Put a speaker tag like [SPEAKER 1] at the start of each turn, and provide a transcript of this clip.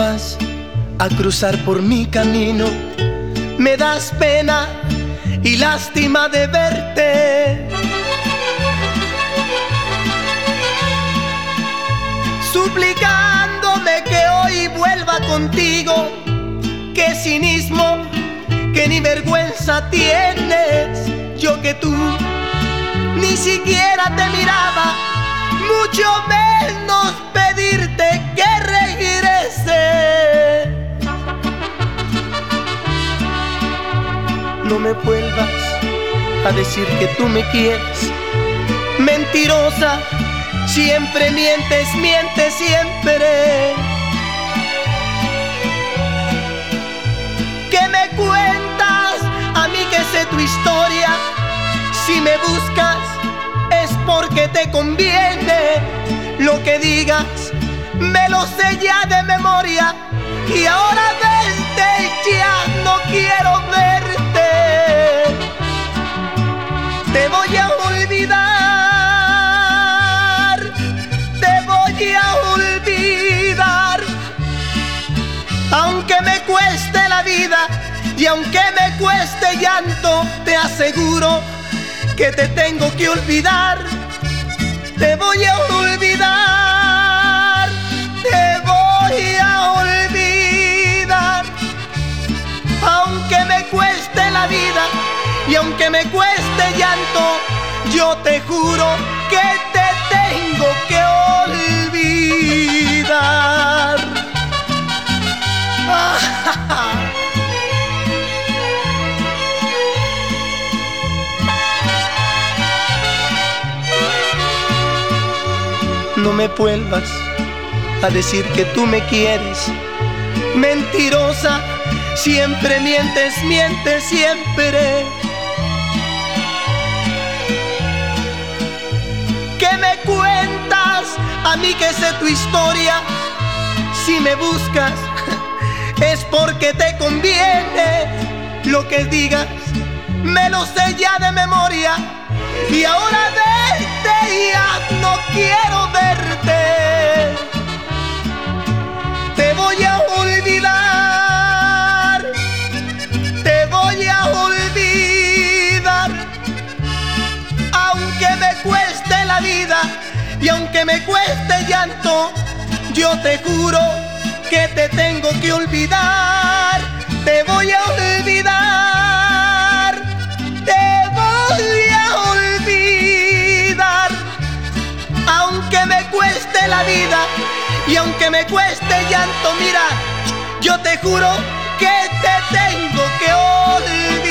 [SPEAKER 1] vuelvas a cruzar por mi camino. Me das pena y lástima de verte. Suplicándome que hoy vuelva contigo. Qué cinismo, que ni vergüenza tienes. Yo que tú ni siquiera te miraba, mucho menos pedirte que regrese. No me vuelvas a decir que tú me quieres. Mentirosa, siempre mientes, mientes siempre. ¿Qué me cuentas a mí que sé tu historia? Si me buscas es porque te conviene. Lo que digas me lo sé ya de memoria. Y ahora vente, ya no quiero verte. Te voy a olvidar, te voy a olvidar. Aunque me cueste la vida y aunque me cueste llanto, te aseguro que te tengo que olvidar. Te voy a olvidar, te voy a olvidar. Aunque me cueste la vida y aunque me cueste llanto, yo te juro que te tengo que olvidar. No me vuelvas a decir que tú me quieres. Mentirosa, siempre mientes, mientes siempre. ¿Qué me cuentas a mí que sé tu historia? Si me buscas es porque te conviene. Lo que digas me lo sé ya de memoria. Y ahora verte, ya no quiero verte. Te voy a olvidar, te voy a olvidar. Aunque me cueste la vida y aunque me cueste llanto, yo te juro que te tengo que olvidar. Te voy a olvidar, te voy a olvidar. Aunque me cueste la vida y aunque me cueste llanto, mira, yo te juro que te tengo que olvidar.